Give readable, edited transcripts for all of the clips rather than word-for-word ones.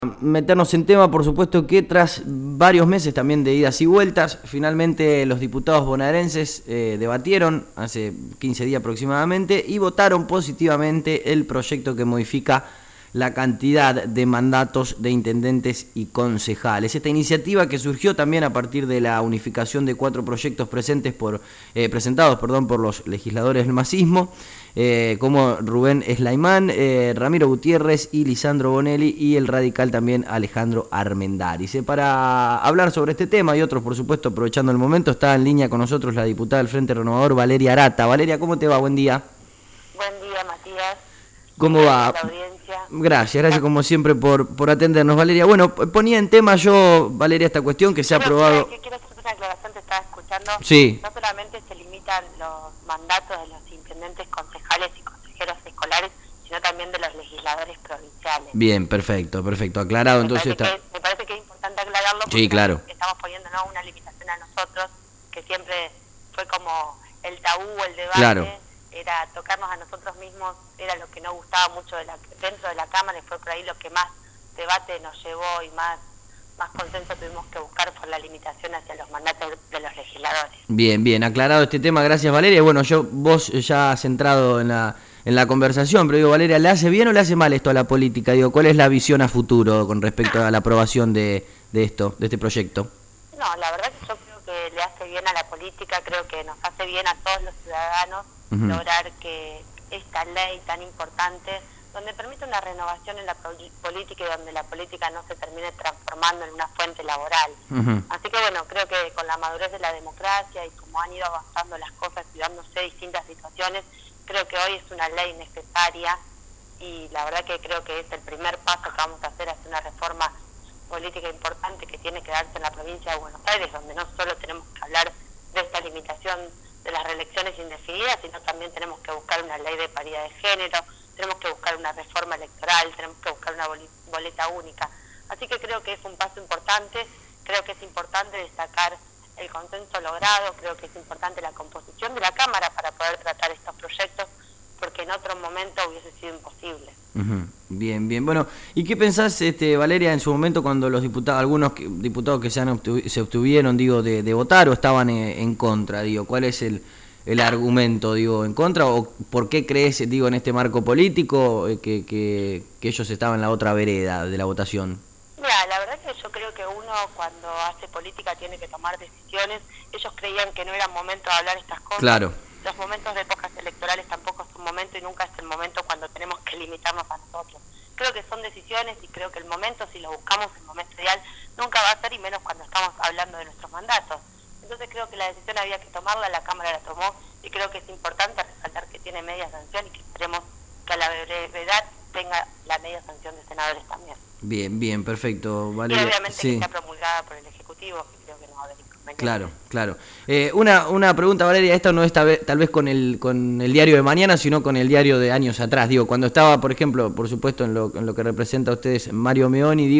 Meternos en tema, por supuesto que tras varios meses también de idas y vueltas, finalmente los diputados bonaerenses debatieron hace 15 días aproximadamente y votaron positivamente el proyecto que modifica la cantidad de mandatos de intendentes y concejales. Esta iniciativa que surgió también a partir de la unificación de 4 proyectos presentados por los legisladores del masismo, como Rubén Slaimán, Ramiro Gutiérrez y Lisandro Bonelli, y el radical también Alejandro Armendáriz. Para hablar sobre este tema y otros, por supuesto, aprovechando el momento, está en línea con nosotros la diputada del Frente Renovador, Valeria Arata. Valeria, ¿cómo te va? Buen día. Buen día, Matías. ¿Cómo va? Gracias como siempre por atendernos, Valeria. Bueno, ponía en tema yo, Valeria, esta cuestión que se ha aprobado. Quiero hacer una aclaración, te estaba escuchando. Sí. No solamente se limitan los mandatos de los intendentes, concejales y consejeros escolares, sino también de los legisladores provinciales. Bien, perfecto, aclarado. Me parece que es importante aclararlo porque sí, claro. Estamos poniéndonos una limitación a nosotros, que siempre fue como el tabú, el debate. Claro. Era tocarnos a nosotros mismos, era lo que no gustaba mucho dentro de la Cámara, y fue por ahí lo que más debate nos llevó y más consenso tuvimos que buscar por la limitación hacia los mandatos de los legisladores. Bien, aclarado este tema, gracias Valeria. Bueno, vos ya has entrado en la conversación, pero digo, Valeria, ¿le hace bien o le hace mal esto a la política? Digo, ¿cuál es la visión a futuro con respecto a la aprobación de este proyecto? No, la verdad que yo creo que le hace bien a la política, creo que nos hace bien a todos los ciudadanos lograr que esta ley tan importante, donde permite una renovación en la política y donde la política no se termine transformando en una fuente laboral. Así que bueno, creo que con la madurez de la democracia y como han ido avanzando las cosas y dándose distintas situaciones, creo que hoy es una ley necesaria y la verdad que creo que es el primer paso que vamos a hacer hacia una reforma política importante que tiene que darse en la provincia de Buenos Aires, donde no solo tenemos que hablar de esta limitación de las reelecciones indefinidas, sino también tenemos que buscar una ley de paridad de género, tenemos que buscar una reforma electoral, tenemos que buscar una boleta única. Así que creo que es un paso importante, creo que es importante destacar el consenso logrado, creo que es importante la composición de la Cámara para poder tratar estos proyectos, porque en otro momento hubiese sido imposible. Bien. Bueno, ¿y qué pensás, Valeria, en su momento cuando los diputados, algunos diputados que se obtuvieron, de votar o estaban en contra? ¿Cuál es el argumento, en contra? ¿O por qué crees, en este marco político, que ellos estaban en la otra vereda de la votación? Mira, la verdad que yo creo que uno cuando hace política tiene que tomar decisiones. Ellos creían que no era momento de hablar estas cosas. Claro. Los momentos de épocas electorales tampoco es un momento y nunca es el momento cuando tenemos que limitarnos a nosotros. Creo que son decisiones y creo que el momento, si lo buscamos, el momento ideal, nunca va a ser, y menos cuando estamos hablando de nuestros mandatos. Entonces creo que la decisión había que tomarla, la Cámara la tomó, y creo que es importante resaltar que tiene media sanción y que esperemos que a la brevedad tenga la media sanción de senadores también. Bien, perfecto, Valeria. Y obviamente sí. Que sea promulgada por el Ejecutivo, que creo que no va a haber inconveniente. Claro. Una pregunta, Valeria, esto no es tal vez con el diario de mañana, sino con el diario de años atrás. Cuando estaba, por ejemplo, por supuesto, en lo que representa a ustedes Mario Meoni,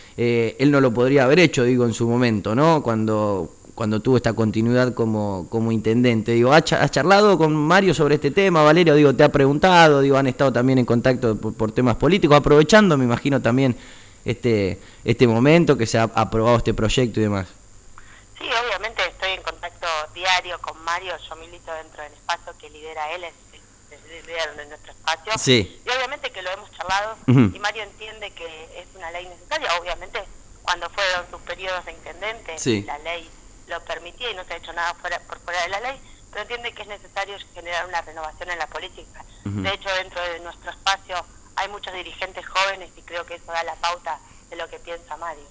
él no lo podría haber hecho, en su momento, ¿no? Cuando tuvo esta continuidad como intendente. ¿Has charlado con Mario sobre este tema, Valeria? ¿Te ha preguntado? ¿Han estado también en contacto por temas políticos? Aprovechando, me imagino, también este momento que se ha aprobado este proyecto y demás. Sí, obviamente estoy en contacto diario con Mario, yo milito dentro del espacio que lidera él, es el líder de nuestro espacio. Sí. Y obviamente que lo hemos charlado y Mario entiende que es una ley necesaria, obviamente cuando fueron sus periodos de intendente, sí. La ley lo permitía y no se ha hecho nada por fuera de la ley, pero entiende que es necesario generar una renovación en la política. De hecho, dentro de nuestro espacio hay muchos dirigentes jóvenes y creo que eso da la pauta de lo que piensa Mario.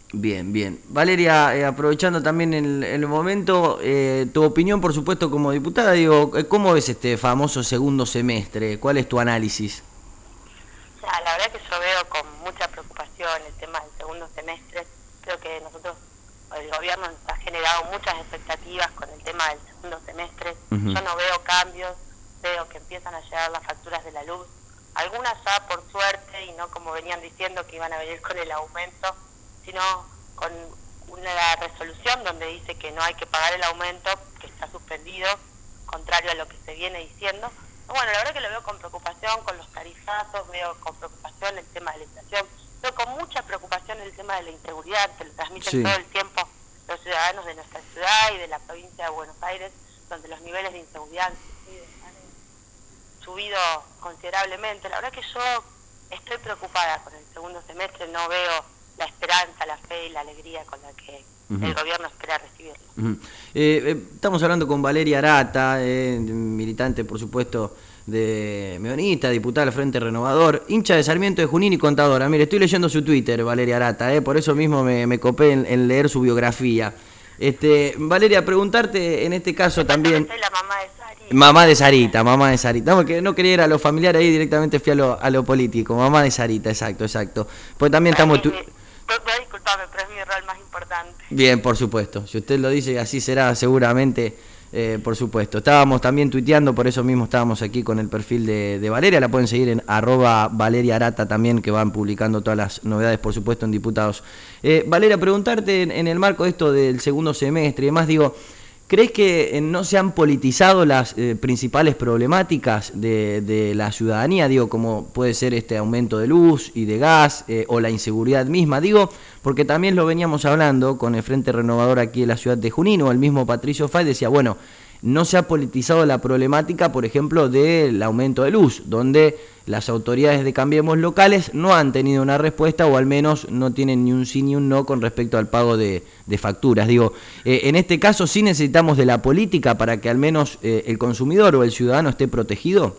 Bien. Valeria, aprovechando también el momento, tu opinión, por supuesto, como diputada, ¿cómo ves este famoso segundo semestre? ¿Cuál es tu análisis? La verdad que yo veo con mucha preocupación el tema del segundo semestre. Creo que el gobierno nos ha generado muchas expectativas con el tema del segundo semestre. Yo no veo cambios, veo que empiezan a llegar las facturas de la luz. Algunas ya por suerte, y no como venían diciendo que iban a venir con el aumento, sino con una resolución donde dice que no hay que pagar el aumento, que está suspendido, contrario a lo que se viene diciendo. Bueno, la verdad que lo veo con preocupación, con los tarifazos, veo con preocupación el tema de la inflación, veo con mucha preocupación el tema de la inseguridad, que lo transmiten Sí. todo el tiempo los ciudadanos de nuestra ciudad y de la provincia de Buenos Aires, donde los niveles de inseguridad han subido considerablemente. La verdad que yo estoy preocupada con el segundo semestre, no veo la esperanza, la fe y la alegría con la que el gobierno espera recibirlo. Estamos hablando con Valeria Arata, militante, por supuesto, de Meonista, diputada del Frente Renovador, hincha de Sarmiento de Junín y contadora. Mire, estoy leyendo su Twitter, Valeria Arata, por eso mismo me copé en leer su biografía. Valeria, preguntarte en este caso también... Soy la mamá de Sarita. Mamá de Sarita. No, que no quería ir a lo familiar ahí, directamente fui a lo político. Mamá de Sarita, exacto. Pues también estamos... Disculpame, pero es mi rol más importante. Bien, por supuesto. Si usted lo dice, así será seguramente, por supuesto. Estábamos también tuiteando, por eso mismo estábamos aquí con el perfil de Valeria. La pueden seguir en @ValeriaArata también, que van publicando todas las novedades, por supuesto, en Diputados. Valeria, preguntarte en el marco de esto del segundo semestre y demás, digo, ¿crees que no se han politizado las principales problemáticas de la ciudadanía? Digo, como puede ser este aumento de luz y de gas o la inseguridad misma. Digo, porque también lo veníamos hablando con el Frente Renovador aquí en la ciudad de Junín, o el mismo Patricio Fay decía, bueno, no se ha politizado la problemática, por ejemplo, del aumento de luz, donde las autoridades de Cambiemos locales no han tenido una respuesta, o al menos no tienen ni un sí ni un no con respecto al pago de facturas. Digo, en este caso sí necesitamos de la política para que al menos el consumidor o el ciudadano esté protegido.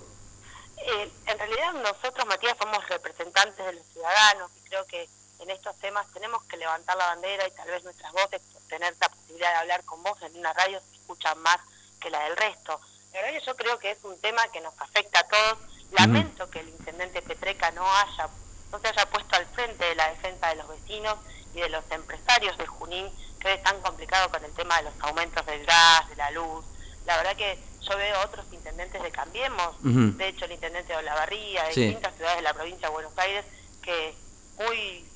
En realidad nosotros, Matías, somos representantes de los ciudadanos y creo que en estos temas tenemos que levantar la bandera y tal vez nuestras voces, por tener la posibilidad de hablar con vos en una radio, se escuchan más que la del resto. La verdad que yo creo que es un tema que nos afecta a todos. Lamento que el intendente Petreca no se haya puesto al frente de la defensa de los vecinos y de los empresarios de Junín, que hoy están complicados con el tema de los aumentos del gas, de la luz. La verdad que yo veo otros intendentes de Cambiemos, de hecho el intendente de Olavarría, de distintas ciudades de la provincia de Buenos Aires, que muy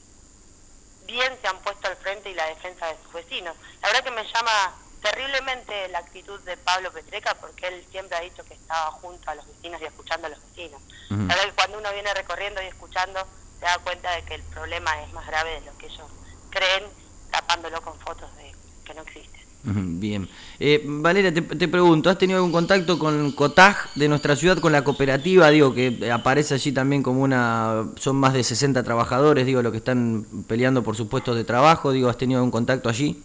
bien se han puesto al frente y la defensa de sus vecinos. La verdad que me llama terriblemente la actitud de Pablo Petreca, porque él siempre ha dicho que estaba junto a los vecinos y escuchando a los vecinos. La verdad que cuando uno viene recorriendo y escuchando, se da cuenta de que el problema es más grave de lo que ellos creen, tapándolo con fotos de que no existen. Bien. Valeria, te pregunto, ¿has tenido algún contacto con COTAG de nuestra ciudad, con la cooperativa? Digo, que aparece allí también como son más de 60 trabajadores, digo, los que están peleando por sus puestos de trabajo. Digo, ¿has tenido algún contacto allí?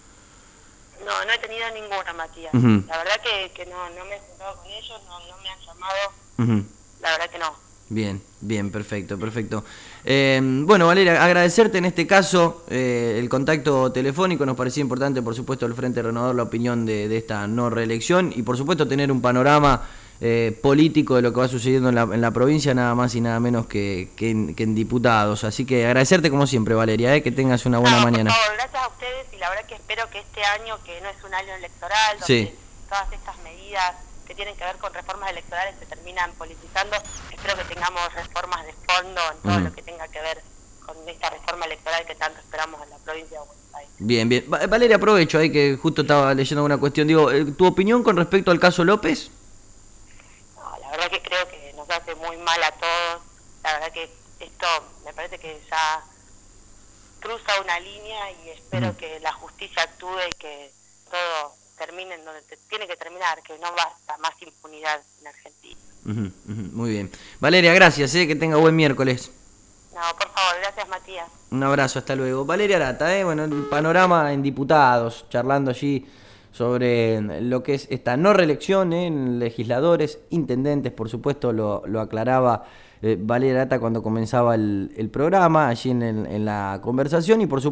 No he tenido ninguna, Matías. La verdad que no me he juntado con ellos, no me han llamado. La verdad que no. Bien, perfecto. Bueno, Valeria, agradecerte en este caso el contacto telefónico. Nos parecía importante, por supuesto, el Frente Renovador, la opinión de esta no reelección y, por supuesto, tener un panorama político de lo que va sucediendo en la provincia, nada más y nada menos que en Diputados. Así que agradecerte como siempre, Valeria, que tengas una buena mañana. Por favor, gracias a ustedes, y la verdad que espero que este año, que no es un año electoral, donde todas estas medidas que tienen que ver con reformas electorales se terminan politizando, espero que tengamos reformas de fondo en todo lo que tenga que ver con esta reforma electoral que tanto esperamos en la provincia de Buenos Aires. Bien. Valeria, aprovecho ahí que justo estaba leyendo una cuestión. Digo, ¿tu opinión con respecto al caso López? No, la verdad que creo que nos hace muy mal a todos. La verdad que esto me parece que ya cruza una línea y espero que la justicia actúe y que todo termine en donde tiene que terminar, que no basta más impunidad en Argentina. Muy bien. Valeria, gracias, que tenga buen miércoles. No, por favor, gracias, Matías. Un abrazo, hasta luego. Valeria Arata, bueno, el panorama en Diputados, charlando allí sobre lo que es esta no reelección en legisladores, intendentes, por supuesto, lo aclaraba Valeria Arata cuando comenzaba el programa, allí en la conversación, y por supuesto